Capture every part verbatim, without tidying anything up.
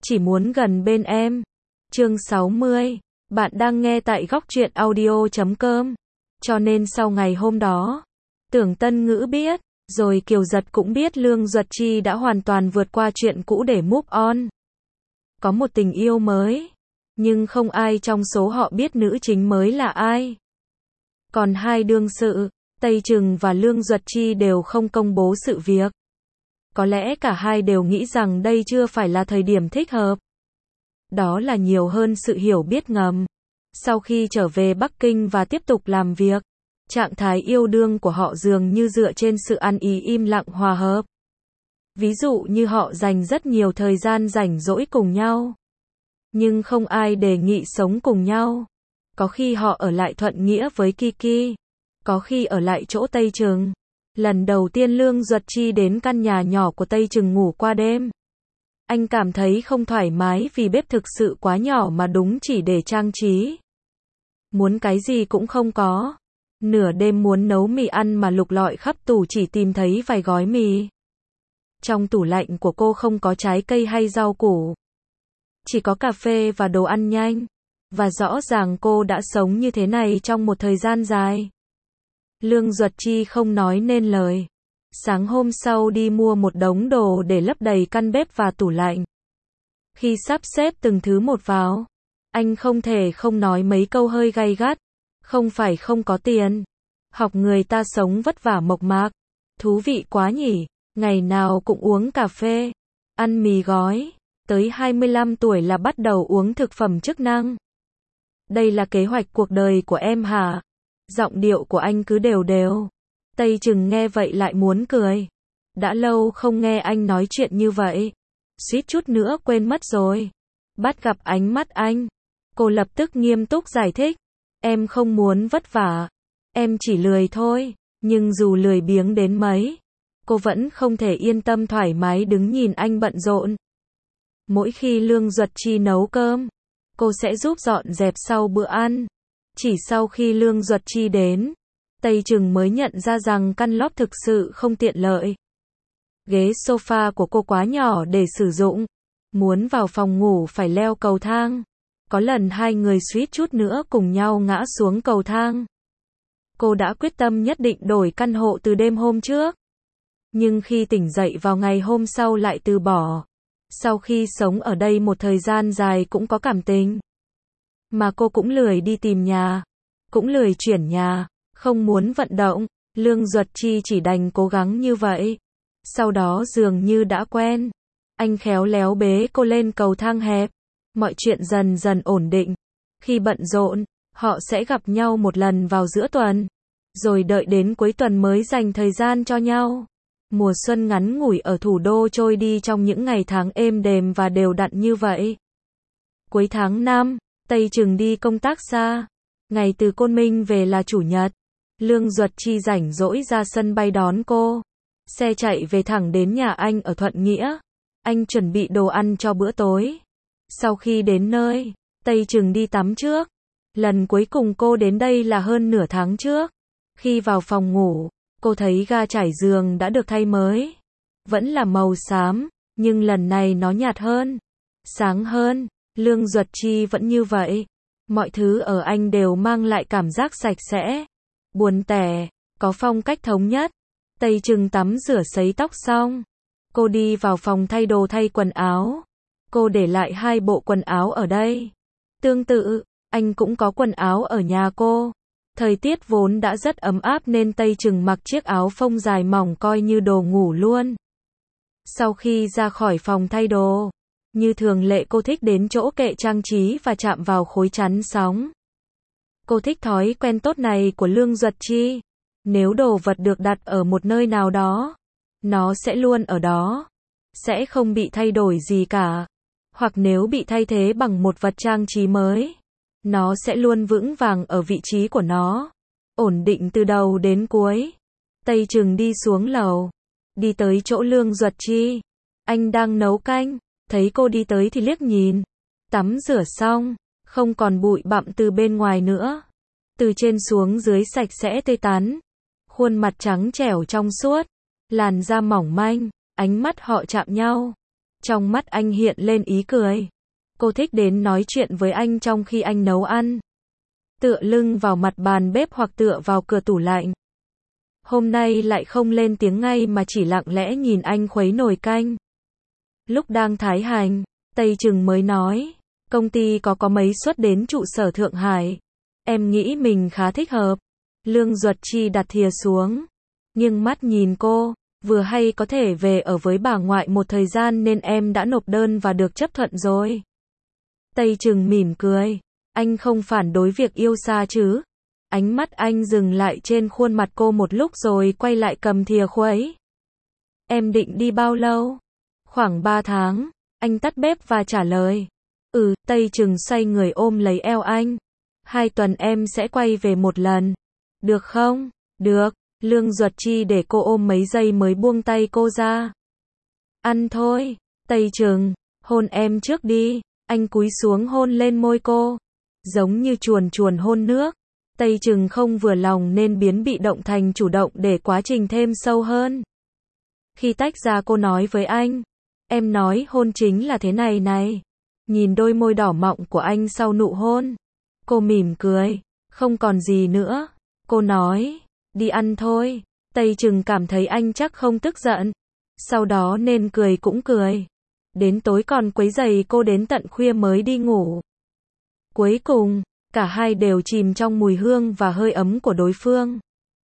chỉ muốn gần bên em. Chương sáu mươi. Bạn đang nghe tại góc truyện audio chấm com. Cho nên sau ngày hôm đó, Tưởng Tân Ngữ biết, rồi Kiều Giật cũng biết Lương Duật Chi đã hoàn toàn vượt qua chuyện cũ để move on. Có một tình yêu mới, nhưng không ai trong số họ biết nữ chính mới là ai. Còn hai đương sự, Tây Trừng và Lương Duật Chi đều không công bố sự việc. Có lẽ cả hai đều nghĩ rằng đây chưa phải là thời điểm thích hợp. Đó là nhiều hơn sự hiểu biết ngầm. Sau khi trở về Bắc Kinh và tiếp tục làm việc, trạng thái yêu đương của họ dường như dựa trên sự ăn ý im lặng hòa hợp. Ví dụ như họ dành rất nhiều thời gian rảnh rỗi cùng nhau, nhưng không ai đề nghị sống cùng nhau. Có khi họ ở lại Thuận Nghĩa với Kiki, có khi ở lại chỗ Tây Trừng. Lần đầu tiên Lương Duật Chi đến căn nhà nhỏ của Tây Trừng ngủ qua đêm, anh cảm thấy không thoải mái vì bếp thực sự quá nhỏ mà đúng chỉ để trang trí. Muốn cái gì cũng không có. Nửa đêm muốn nấu mì ăn mà lục lọi khắp tủ chỉ tìm thấy vài gói mì. Trong tủ lạnh của cô không có trái cây hay rau củ, chỉ có cà phê và đồ ăn nhanh. Và rõ ràng cô đã sống như thế này trong một thời gian dài. Lương Duật Chi không nói nên lời. Sáng hôm sau đi mua một đống đồ để lấp đầy căn bếp và tủ lạnh. Khi sắp xếp từng thứ một vào, anh không thể không nói mấy câu hơi gay gắt. Không phải không có tiền. Học người ta sống vất vả mộc mạc. Thú vị quá nhỉ. Ngày nào cũng uống cà phê, ăn mì gói. Tới hai mươi lăm tuổi là bắt đầu uống thực phẩm chức năng. Đây là kế hoạch cuộc đời của em hả? Giọng điệu của anh cứ đều đều. Tây Trừng nghe vậy lại muốn cười. Đã lâu không nghe anh nói chuyện như vậy. Suýt chút nữa quên mất rồi. Bắt gặp ánh mắt anh, cô lập tức nghiêm túc giải thích. Em không muốn vất vả. Em chỉ lười thôi. Nhưng dù lười biếng đến mấy, cô vẫn không thể yên tâm thoải mái đứng nhìn anh bận rộn. Mỗi khi Lương Duật Chi nấu cơm, cô sẽ giúp dọn dẹp sau bữa ăn. Chỉ sau khi Lương Duật Chi đến, Tây Trừng mới nhận ra rằng căn lót thực sự không tiện lợi. Ghế sofa của cô quá nhỏ để sử dụng. Muốn vào phòng ngủ phải leo cầu thang. Có lần hai người suýt chút nữa cùng nhau ngã xuống cầu thang. Cô đã quyết tâm nhất định đổi căn hộ từ đêm hôm trước. Nhưng khi tỉnh dậy vào ngày hôm sau lại từ bỏ. Sau khi sống ở đây một thời gian dài cũng có cảm tình. Mà cô cũng lười đi tìm nhà. Cũng lười chuyển nhà. Không muốn vận động. Lương Duật Chi chỉ đành cố gắng như vậy. Sau đó dường như đã quen. Anh khéo léo bế cô lên cầu thang hẹp. Mọi chuyện dần dần ổn định. Khi bận rộn, họ sẽ gặp nhau một lần vào giữa tuần. Rồi đợi đến cuối tuần mới dành thời gian cho nhau. Mùa xuân ngắn ngủi ở thủ đô trôi đi trong những ngày tháng êm đềm và đều đặn như vậy. Cuối tháng năm, Tây Trừng đi công tác xa. Ngày từ Côn Minh về là chủ nhật. Lương Duật Chi rảnh rỗi ra sân bay đón cô. Xe chạy về thẳng đến nhà anh ở Thuận Nghĩa. Anh chuẩn bị đồ ăn cho bữa tối. Sau khi đến nơi, Tây Trừng đi tắm trước. Lần cuối cùng cô đến đây là hơn nửa tháng trước. Khi vào phòng ngủ, cô thấy ga trải giường đã được thay mới. Vẫn là màu xám, nhưng lần này nó nhạt hơn, sáng hơn. Lương Duật Chi vẫn như vậy. Mọi thứ ở anh đều mang lại cảm giác sạch sẽ, buồn tẻ, có phong cách thống nhất. Tây Trừng tắm rửa sấy tóc xong, cô đi vào phòng thay đồ thay quần áo. Cô để lại hai bộ quần áo ở đây. Tương tự, anh cũng có quần áo ở nhà cô. Thời tiết vốn đã rất ấm áp nên Tây Trừng mặc chiếc áo phông dài mỏng coi như đồ ngủ luôn. Sau khi ra khỏi phòng thay đồ, như thường lệ cô thích đến chỗ kệ trang trí và chạm vào khối chắn sóng. Cô thích thói quen tốt này của Lương Duật Chi. Nếu đồ vật được đặt ở một nơi nào đó, nó sẽ luôn ở đó. Sẽ không bị thay đổi gì cả. Hoặc nếu bị thay thế bằng một vật trang trí mới, nó sẽ luôn vững vàng ở vị trí của nó. Ổn định từ đầu đến cuối. Tây Trừng đi xuống lầu. Đi tới chỗ Lương Duật Chi. Anh đang nấu canh. Thấy cô đi tới thì liếc nhìn. Tắm rửa xong. Không còn bụi bặm từ bên ngoài nữa. Từ trên xuống dưới sạch sẽ tươi tắn. Khuôn mặt trắng trẻo trong suốt. Làn da mỏng manh. Ánh mắt họ chạm nhau. Trong mắt anh hiện lên ý cười. Cô thích đến nói chuyện với anh trong khi anh nấu ăn. Tựa lưng vào mặt bàn bếp hoặc tựa vào cửa tủ lạnh. Hôm nay lại không lên tiếng ngay mà chỉ lặng lẽ nhìn anh khuấy nồi canh. Lúc đang thái hành, Tây Trừng mới nói, công ty có có mấy suất đến trụ sở Thượng Hải. Em nghĩ mình khá thích hợp. Lương Duật Chi đặt thìa xuống, nghiêng mắt nhìn cô, vừa hay có thể về ở với bà ngoại một thời gian nên em đã nộp đơn và được chấp thuận rồi. Tây Trừng mỉm cười, anh không phản đối việc yêu xa chứ? Ánh mắt anh dừng lại trên khuôn mặt cô một lúc rồi quay lại cầm thìa khuấy. Em định đi bao lâu? Khoảng ba tháng, anh tắt bếp và trả lời. Ừ, Tây Trừng xoay người ôm lấy eo anh. Hai tuần em sẽ quay về một lần. Được không? Được. Lương Duật Chi để cô ôm mấy giây mới buông tay cô ra. Ăn thôi. Tây Trừng, hôn em trước đi. Anh cúi xuống hôn lên môi cô. Giống như chuồn chuồn hôn nước. Tây Trừng không vừa lòng nên biến bị động thành chủ động để quá trình thêm sâu hơn. Khi tách ra cô nói với anh. Em nói hôn chính là thế này này. Nhìn đôi môi đỏ mọng của anh sau nụ hôn. Cô mỉm cười. Không còn gì nữa. Cô nói. Đi ăn thôi. Tây Trừng cảm thấy anh chắc không tức giận. Sau đó nên cười cũng cười. Đến tối còn quấy rầy cô đến tận khuya mới đi ngủ. Cuối cùng, cả hai đều chìm trong mùi hương và hơi ấm của đối phương.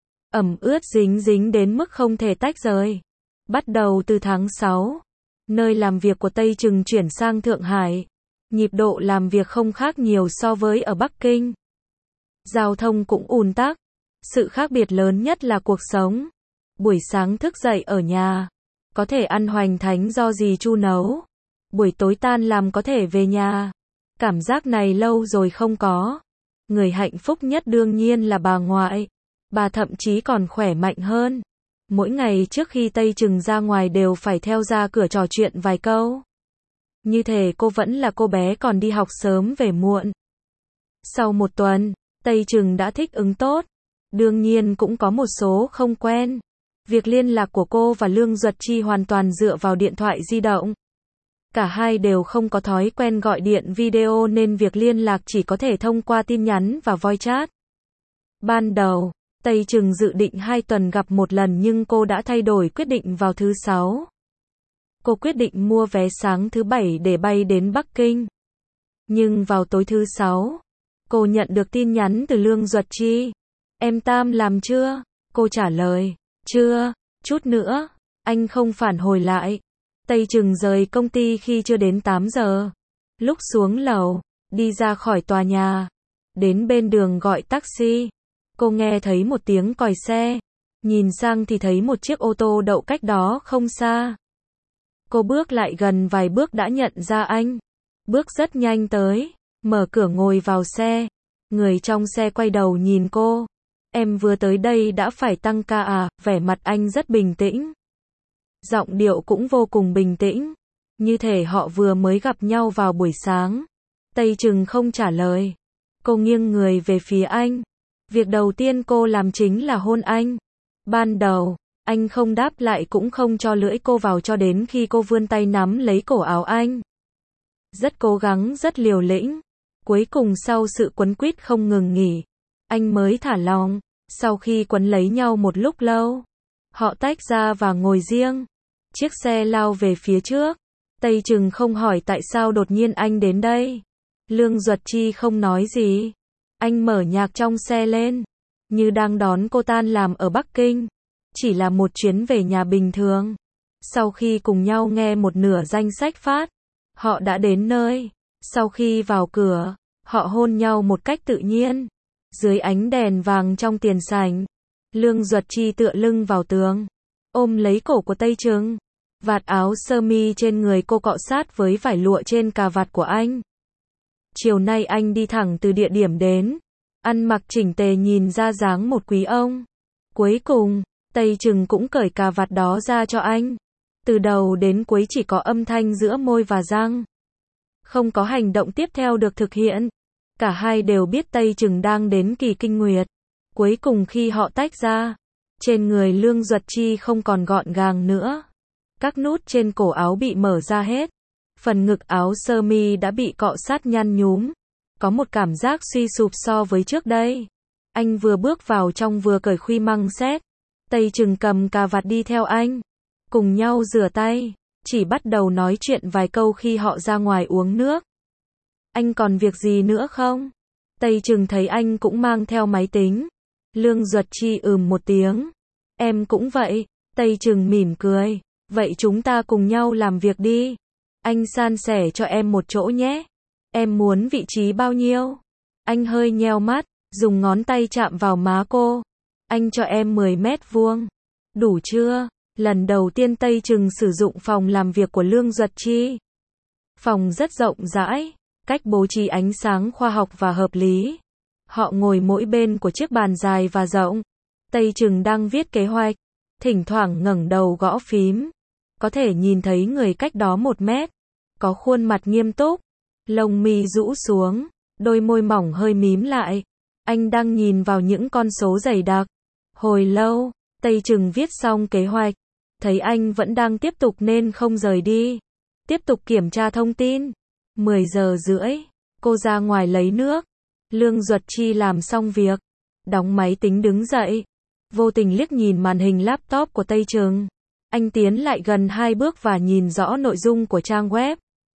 Ẩm ướt dính dính đến mức không thể tách rời. Bắt đầu từ tháng sáu, nơi làm việc của Tây Trừng chuyển sang Thượng Hải. Nhịp độ làm việc không khác nhiều so với ở Bắc Kinh. Giao thông cũng ùn tắc. Sự khác biệt lớn nhất là cuộc sống. Buổi sáng thức dậy ở nhà, có thể ăn hoành thánh do dì Chu nấu. Buổi tối tan làm có thể về nhà. Cảm giác này lâu rồi không có. Người hạnh phúc nhất đương nhiên là bà ngoại. Bà thậm chí còn khỏe mạnh hơn. Mỗi ngày trước khi Tây Trừng ra ngoài đều phải theo ra cửa trò chuyện vài câu. Như thể cô vẫn là cô bé còn đi học sớm về muộn. Sau một tuần, Tây Trừng đã thích ứng tốt. Đương nhiên cũng có một số không quen. Việc liên lạc của cô và Lương Duật Chi hoàn toàn dựa vào điện thoại di động. Cả hai đều không có thói quen gọi điện video nên việc liên lạc chỉ có thể thông qua tin nhắn và voice chat. Ban đầu, Tây Trừng dự định hai tuần gặp một lần nhưng cô đã thay đổi quyết định vào thứ sáu. Cô quyết định mua vé sáng thứ bảy để bay đến Bắc Kinh. Nhưng vào tối thứ sáu, cô nhận được tin nhắn từ Lương Duật Chi. Em Tam làm chưa? Cô trả lời. Chưa, chút nữa. Anh không phản hồi lại. Tây Trừng rời công ty khi chưa đến tám giờ. Lúc xuống lầu, đi ra khỏi tòa nhà. Đến bên đường gọi taxi. Cô nghe thấy một tiếng còi xe. Nhìn sang thì thấy một chiếc ô tô đậu cách đó không xa. Cô bước lại gần vài bước đã nhận ra anh. Bước rất nhanh tới. Mở cửa ngồi vào xe. Người trong xe quay đầu nhìn cô. Em vừa tới đây đã phải tăng ca à? Vẻ mặt anh rất bình tĩnh. Giọng điệu cũng vô cùng bình tĩnh. Như thể họ vừa mới gặp nhau vào buổi sáng. Tây Trừng không trả lời. Cô nghiêng người về phía anh. Việc đầu tiên cô làm chính là hôn anh. Ban đầu, anh không đáp lại cũng không cho lưỡi cô vào cho đến khi cô vươn tay nắm lấy cổ áo anh. Rất cố gắng, rất liều lĩnh. Cuối cùng sau sự quấn quýt không ngừng nghỉ, anh mới thả lòng. Sau khi quấn lấy nhau một lúc lâu, họ tách ra và ngồi riêng. Chiếc xe lao về phía trước. Tây Trừng không hỏi tại sao đột nhiên anh đến đây. Lương Duật Chi không nói gì. Anh mở nhạc trong xe lên, như đang đón cô tan làm ở Bắc Kinh. Chỉ là một chuyến về nhà bình thường. Sau khi cùng nhau nghe một nửa danh sách phát, họ đã đến nơi. Sau khi vào cửa, họ hôn nhau một cách tự nhiên. Dưới ánh đèn vàng trong tiền sảnh, Lương Duật Chi tựa lưng vào tường, ôm lấy cổ của Tây Trừng. Vạt áo sơ mi trên người cô cọ sát với vải lụa trên cà vạt của anh. Chiều nay anh đi thẳng từ địa điểm đến, ăn mặc chỉnh tề nhìn ra dáng một quý ông. Cuối cùng, Tây Trừng cũng cởi cà vạt đó ra cho anh. Từ đầu đến cuối chỉ có âm thanh giữa môi và răng. Không có hành động tiếp theo được thực hiện. Cả hai đều biết Tây Trừng đang đến kỳ kinh nguyệt. Cuối cùng khi họ tách ra, trên người Lương Duật Chi không còn gọn gàng nữa. Các nút trên cổ áo bị mở ra hết. Phần ngực áo sơ mi đã bị cọ sát nhăn nhúm, có một cảm giác suy sụp so với trước đây. Anh vừa bước vào trong vừa cởi khuy măng xét. Tây Trừng cầm cà vạt đi theo anh, cùng nhau rửa tay, chỉ bắt đầu nói chuyện vài câu khi họ ra ngoài uống nước. Anh còn việc gì nữa không? Tây Trừng thấy anh cũng mang theo máy tính. Lương Duật Chi ừm một tiếng. Em cũng vậy. Tây Trừng mỉm cười. Vậy chúng ta cùng nhau làm việc đi. Anh san sẻ cho em một chỗ nhé. Em muốn vị trí bao nhiêu? Anh hơi nheo mắt, dùng ngón tay chạm vào má cô. Anh cho em mười mét vuông. Đủ chưa? Lần đầu tiên Tây Trừng sử dụng phòng làm việc của Lương Duật Chi. Phòng rất rộng rãi, cách bố trí ánh sáng khoa học và hợp lý. Họ ngồi mỗi bên của chiếc bàn dài và rộng. Tây Trừng đang viết kế hoạch, thỉnh thoảng ngẩng đầu gõ phím. Có thể nhìn thấy người cách đó một mét. Có khuôn mặt nghiêm túc, lông mi rũ xuống, đôi môi mỏng hơi mím lại. Anh đang nhìn vào những con số dày đặc. Hồi lâu, Tây Trừng viết xong kế hoạch, thấy anh vẫn đang tiếp tục nên không rời đi. Tiếp tục kiểm tra thông tin. mười giờ rưỡi, cô ra ngoài lấy nước. Lương Duật Chi làm xong việc, đóng máy tính đứng dậy. Vô tình liếc nhìn màn hình laptop của Tây Trừng. Anh tiến lại gần hai bước và nhìn rõ nội dung của trang web.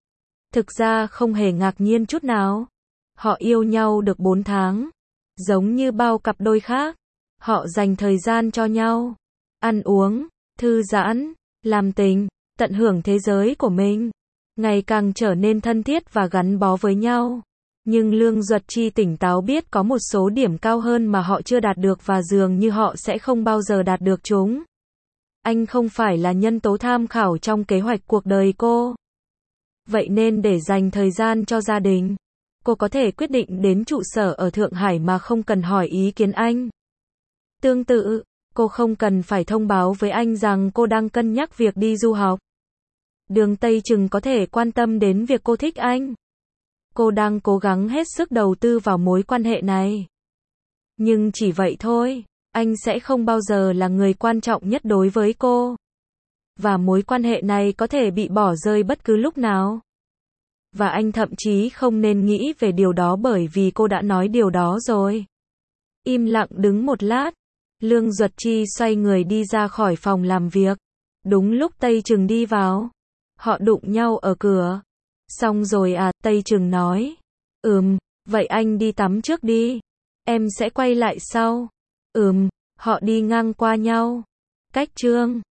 Thực ra không hề ngạc nhiên chút nào. Họ yêu nhau được bốn tháng. Giống như bao cặp đôi khác. Họ dành thời gian cho nhau. Ăn uống, thư giãn, làm tình, tận hưởng thế giới của mình. Ngày càng trở nên thân thiết và gắn bó với nhau. Nhưng Lương Duật Chi tỉnh táo biết có một số điểm cao hơn mà họ chưa đạt được và dường như họ sẽ không bao giờ đạt được chúng. Anh không phải là nhân tố tham khảo trong kế hoạch cuộc đời cô. Vậy nên để dành thời gian cho gia đình, cô có thể quyết định đến trụ sở ở Thượng Hải mà không cần hỏi ý kiến anh. Tương tự, cô không cần phải thông báo với anh rằng cô đang cân nhắc việc đi du học. Đường Tây Trừng có thể quan tâm đến việc cô thích anh. Cô đang cố gắng hết sức đầu tư vào mối quan hệ này. Nhưng chỉ vậy thôi, anh sẽ không bao giờ là người quan trọng nhất đối với cô. Và mối quan hệ này có thể bị bỏ rơi bất cứ lúc nào. Và anh thậm chí không nên nghĩ về điều đó bởi vì cô đã nói điều đó rồi. Im lặng đứng một lát, Lương Duật Chi xoay người đi ra khỏi phòng làm việc. Đúng lúc Tây Trừng đi vào, họ đụng nhau ở cửa. Xong rồi à, Tây Trừng nói. Ừm, vậy anh đi tắm trước đi. Em sẽ quay lại sau. Ừm, họ đi ngang qua nhau. Cách chương